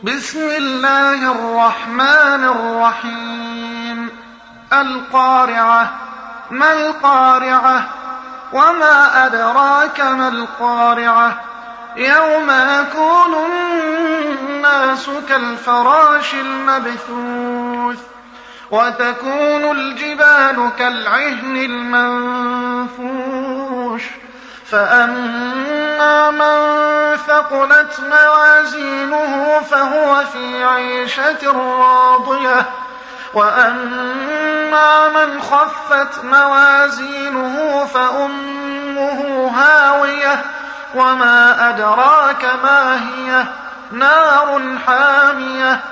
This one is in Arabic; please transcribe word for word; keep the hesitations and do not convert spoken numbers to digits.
بسم الله الرحمن الرحيم القارعة. ما القارعة؟ وما أدراك ما القارعة؟ يوم يكون الناس كالفراش المبثوث وتكون الجبال كالعهن المنفوش فأما من ثقلت موازينه فهو في عيشة راضية وأما من خفت موازينه فأمه هاوية وما أدراك ما هي نار حامية